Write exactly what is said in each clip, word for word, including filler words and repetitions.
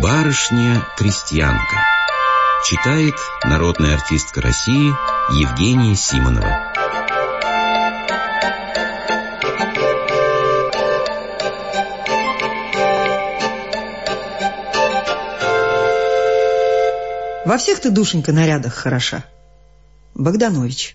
Барышня-крестьянка. Читает народная артистка России Евгения Симонова. Во всех ты, душенька, нарядах хороша. Богданович.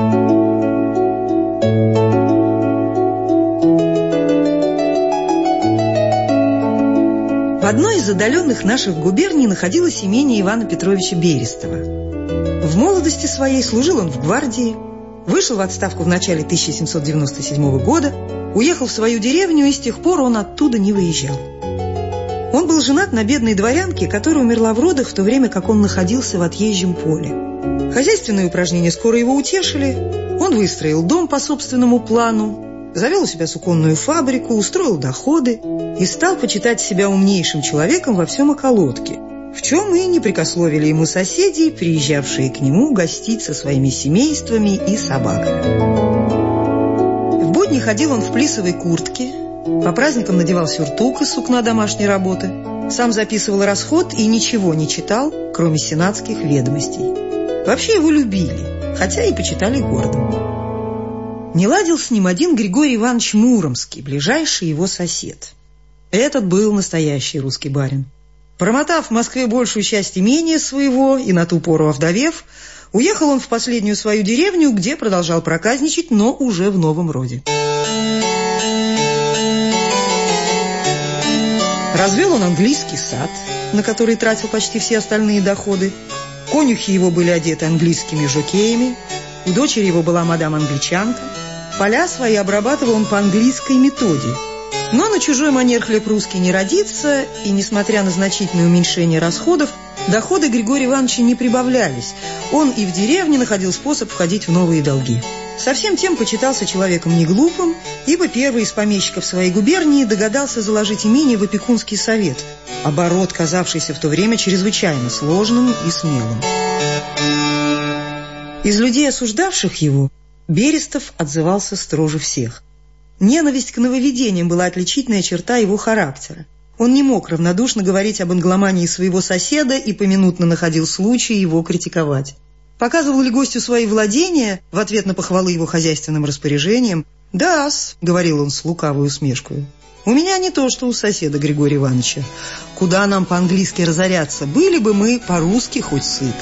В одной из отдаленных наших губерний находилось имение Ивана Петровича Берестова. В молодости своей служил он в гвардии, вышел в отставку в начале тысяча семьсот девяносто седьмого года, уехал в свою деревню, и с тех пор он оттуда не выезжал. Он был женат на бедной дворянке, которая умерла в родах в то время, как он находился в отъезжем поле. Хозяйственные упражнения скоро его утешили. Он выстроил дом по собственному плану, завел у себя суконную фабрику, устроил доходы и стал почитать себя умнейшим человеком во всем околотке, в чем и не прекословили ему соседи, приезжавшие к нему гостить со своими семействами и собаками. В будни ходил он в плисовой куртке, по праздникам надевал сюртук из сукна домашней работы, сам записывал расход и ничего не читал, кроме сенатских ведомостей. Вообще его любили, хотя и почитали гордым. Не ладил с ним один Григорий Иванович Муромский, ближайший его сосед. Этот был настоящий русский барин. Промотав в Москве большую часть имения своего и на ту пору овдовев, уехал он в последнюю свою деревню, где продолжал проказничать, но уже в новом роде. Развел он английский сад, на который тратил почти все остальные доходы. Конюхи его были одеты английскими жокеями, у дочери его была мадам-англичанка. Поля свои обрабатывал он по английской методе. Но на чужой манер хлеб русский не родится, и, несмотря на значительное уменьшение расходов, доходы Григория Ивановича не прибавлялись. Он и в деревне находил способ входить в новые долги. Совсем тем почитался человеком неглупым, ибо первый из помещиков своей губернии догадался заложить имение в опекунский совет, оборот, казавшийся в то время чрезвычайно сложным и смелым. Из людей, осуждавших его, Берестов отзывался строже всех. Ненависть к нововведениям была отличительная черта его характера. Он не мог равнодушно говорить об англомании своего соседа и поминутно находил случай его критиковать. Показывал ли гостю свои владения в ответ на похвалы его хозяйственным распоряжениям? «Да-с», — говорил он с лукавой усмешкой, — «у меня не то, что у соседа Григория Ивановича. Куда нам по-английски разоряться? Были бы мы по-русски хоть сыты».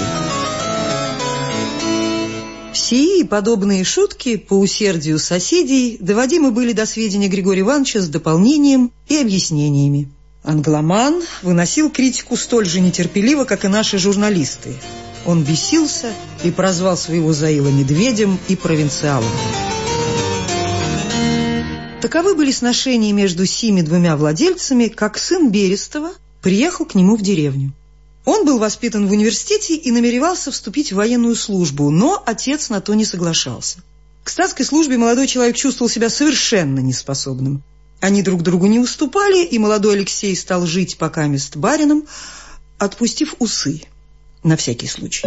Сии и подобные шутки по усердию соседей доводимы были до сведения Григория Ивановича с дополнением и объяснениями. Англоман выносил критику столь же нетерпеливо, как и наши журналисты. Он бесился и прозвал своего Заила медведем и провинциалом. Таковы были сношения между сими двумя владельцами, как сын Берестова приехал к нему в деревню. Он был воспитан в университете и намеревался вступить в военную службу, но отец на то не соглашался. К статской службе молодой человек чувствовал себя совершенно неспособным. Они друг другу не уступали, и молодой Алексей стал жить покамест барином, отпустив усы на всякий случай.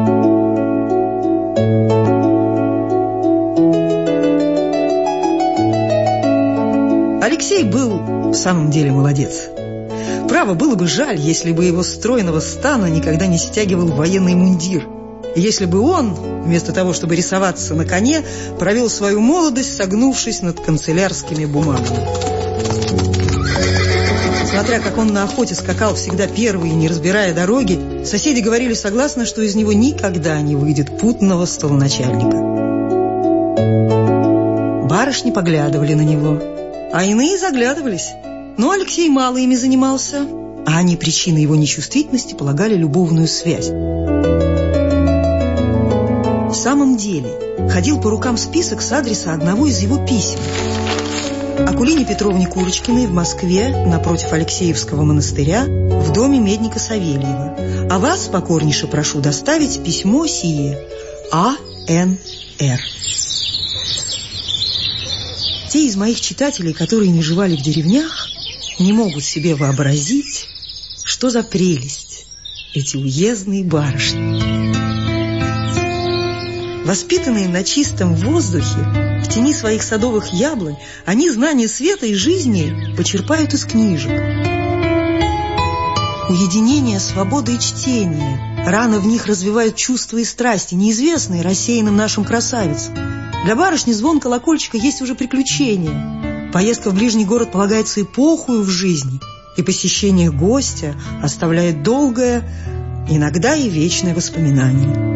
Алексей был в самом деле молодец. Право, было бы жаль, если бы его стройного стана никогда не стягивал военный мундир. И если бы он, вместо того, чтобы рисоваться на коне, провел свою молодость, согнувшись над канцелярскими бумагами. Смотря как он на охоте скакал всегда первый, не разбирая дороги, соседи говорили согласно, что из него никогда не выйдет путного столоначальника. Барышни поглядывали на него, а иные заглядывались. Но Алексей мало ими занимался, а они причиной его нечувствительности полагали любовную связь. В самом деле, ходил по рукам список с адреса одного из его писем. Акулине Петровне Курочкиной в Москве, напротив Алексеевского монастыря, в доме медника Савельева. А вас покорнейше прошу доставить письмо сие А Н Р. Те из моих читателей, которые не живали в деревнях, не могут себе вообразить, что за прелесть эти уездные барышни. Воспитанные на чистом воздухе, в тени своих садовых яблонь, они знания света и жизни почерпают из книжек. Уединение, свобода и чтение. Рано в них развивают чувства и страсти, неизвестные рассеянным нашим красавицам. Для барышни звон колокольчика есть уже приключение. Поездка в ближний город полагается эпохою в жизни, и посещение гостя оставляет долгое, иногда и вечное воспоминание.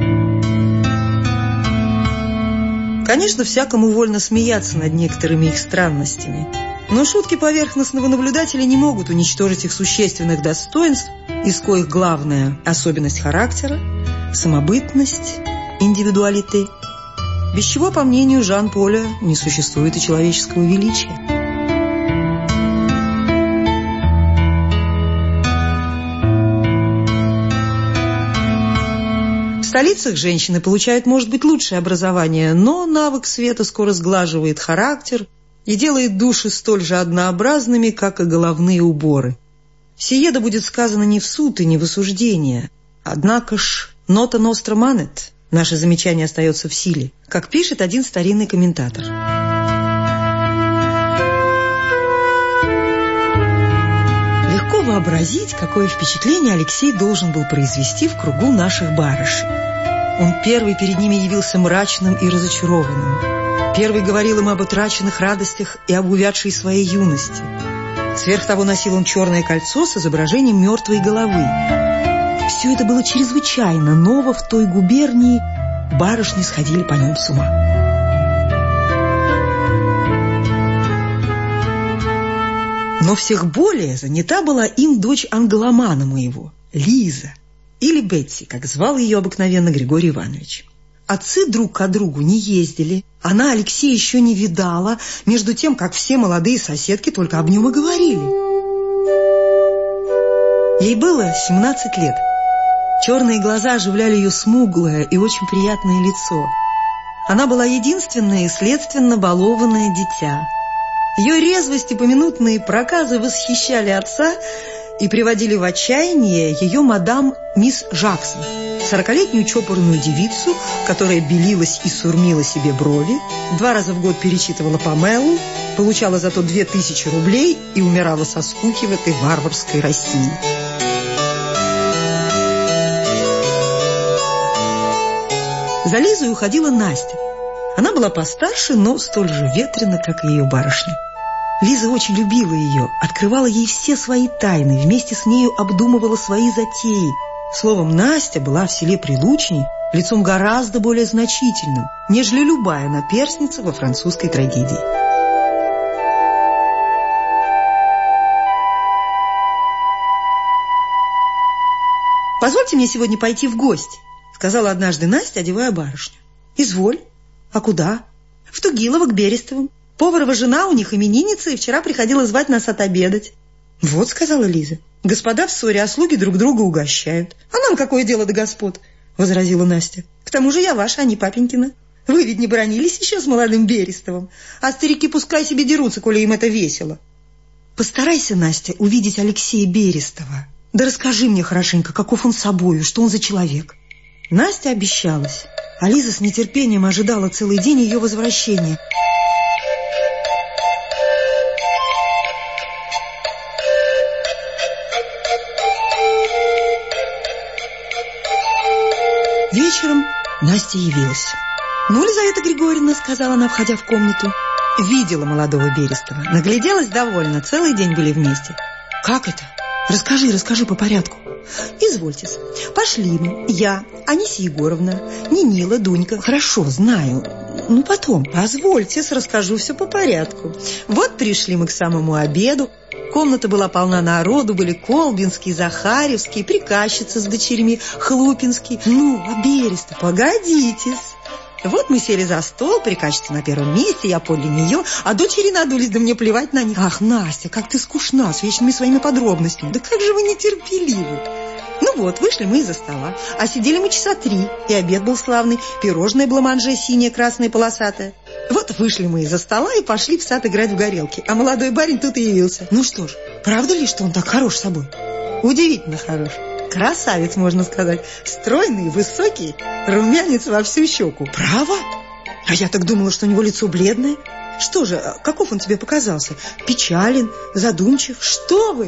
Конечно, всякому вольно смеяться над некоторыми их странностями, но шутки поверхностного наблюдателя не могут уничтожить их существенных достоинств, из коих главная особенность характера – самобытность, индивидуалите, без чего, по мнению Жан-Поля, не существует и человеческого величия. В столицах женщины получают, может быть, лучшее образование, но навык света скоро сглаживает характер и делает души столь же однообразными, как и головные уборы. Сие да будет сказано не в суд и не в осуждение. Однако ж «нота ностра манет» – наше замечание остается в силе, как пишет один старинный комментатор. Легко вообразить, какое впечатление Алексей должен был произвести в кругу наших барышень. Он первый перед ними явился мрачным и разочарованным. Первый говорил им об утраченных радостях и об увядшей своей юности. Сверх того носил он черное кольцо с изображением мертвой головы. Все это было чрезвычайно ново в той губернии, барышни сходили по нем с ума. Но всех более занята была им дочь англомана моего, Лиза, или Бетси, как звал ее обыкновенно Григорий Иванович. Отцы друг к другу не ездили, она Алексея еще не видала, между тем, как все молодые соседки только об нем и говорили. Ей было семнадцать лет. Черные глаза оживляли ее смуглое и очень приятное лицо. Она была единственное и следственно балованное дитя. Ее резвость и поминутные проказы восхищали отца и приводили в отчаяние ее мадам мисс Жаксон, сорокалетнюю чопорную девицу, которая белилась и сурмила себе брови, два раза в год перечитывала Памелу, получала зато две тысячи рублей и умирала со скуки в этой варварской России. За Лизой уходила Настя. Она была постарше, но столь же ветрена, как и ее барышня. Лиза очень любила ее, открывала ей все свои тайны, вместе с нею обдумывала свои затеи. Словом, Настя была в селе Прилучней лицом гораздо более значительным, нежели любая наперсница во французской трагедии. «Позвольте мне сегодня пойти в гости», — сказала однажды Настя, одевая барышню. «Изволь. А куда?» «В Тугилово, к Берестовым. Поварова жена у них именинница, и вчера приходила звать нас отобедать». «Вот», — сказала Лиза, — «господа в ссоре, а слуги друг друга угощают. А нам какое дело до господ?» — возразила Настя. «К тому же я ваша, а не папенькина. Вы ведь не бранились еще с молодым Берестовым, а старики пускай себе дерутся, коли им это весело». «Постарайся, Настя, увидеть Алексея Берестова. Да расскажи мне хорошенько, каков он собою, что он за человек». Настя обещалась, а Лиза с нетерпением ожидала целый день ее возвращения. Вечером Настя явилась. «Ну, Лизавета Григорьевна», — сказала она, входя в комнату, — «видела молодого Берестова, нагляделась довольно, целый день были вместе». «Как это? Расскажи, расскажи по порядку». «Извольтесь. Пошли мы, я, Анисия Егоровна, Нинила, Дунька». «Хорошо, знаю. Ну, потом». «Позвольте, расскажу все по порядку. Вот пришли мы к самому обеду. Комната была полна народу, были Колбинский, Захаревский, приказчица с дочерьми, Хлупинский. Ну, а Берестов, погодитесь. Вот мы сели за стол, приказчица на первом месте, я подле нее, а дочери надулись, да мне плевать на них. Ах, Настя, как ты скучна с вечными своими подробностями. Да как же вы нетерпеливы. Ну вот, вышли мы из-за стола, а сидели мы часа три, и обед был славный, пирожное бламанже синее, красное, полосатое. Вот вышли мы из-за стола и пошли в сад играть в горелки, а молодой барин тут и явился. Ну что ж, правда ли, что он так хорош собой? Удивительно хорош. Красавец, можно сказать. Стройный, высокий, румянец во всю щеку. Право? А я так думала, что у него лицо бледное. Что же, каков он тебе показался? Печален, задумчив? Что вы?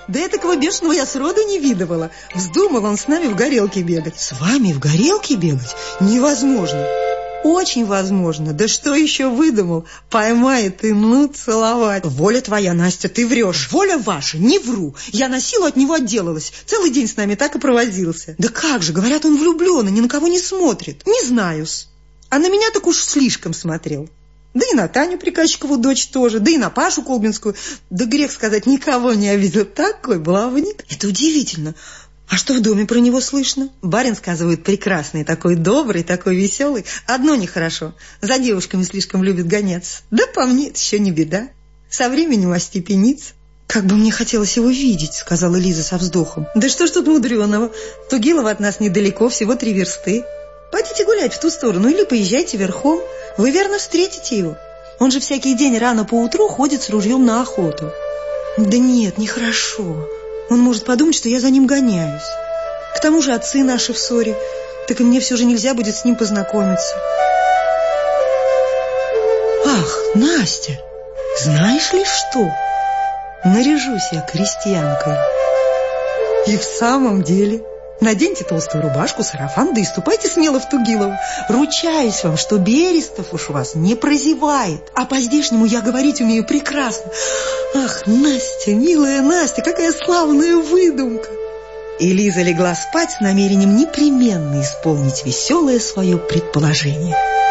Да этакого бешеного я сроду не видывала. Вздумал он с нами в горелке бегать. С вами в горелке бегать? Невозможно. Очень возможно. Да что еще выдумал? Поймает и ну целовать. Воля твоя, Настя, ты врешь. Воля ваша, не вру. Я на силу от него отделалась. Целый день с нами так и провозился. Да как же, говорят, он влюбленный, ни на кого не смотрит. Не знаю-с. А на меня так уж слишком смотрел. Да и на Таню Приказчикову дочь тоже, да и на Пашу Колбинскую. Да грех сказать, никого не обидел. Такой баловник. Это удивительно. А что в доме про него слышно? Барин, сказывают, прекрасный, такой добрый, такой веселый. Одно нехорошо. За девушками слишком любит гоняться. Да по мне это еще не беда. Со временем остепенится. «Как бы мне хотелось его видеть», — сказала Лиза со вздохом. «Да что ж тут мудреного? Тугилово от нас недалеко, всего три версты. Пойдите гулять в ту сторону или поезжайте верхом. Вы верно встретите его. Он же всякий день рано поутру ходит с ружьем на охоту». «Да нет, нехорошо. Он может подумать, что я за ним гоняюсь. К тому же отцы наши в ссоре. Так и мне все же нельзя будет с ним познакомиться». «Ах, Настя, знаешь ли что? Наряжусь я крестьянкой». И в самом деле... Наденьте толстую рубашку, сарафан, да и ступайте смело в Тугилово. Ручаюсь вам, что Берестов уж вас не прозевает. А по-здешнему я говорить умею прекрасно. Ах, Настя, милая Настя, какая славная выдумка. И Лиза легла спать с намерением непременно исполнить веселое свое предположение.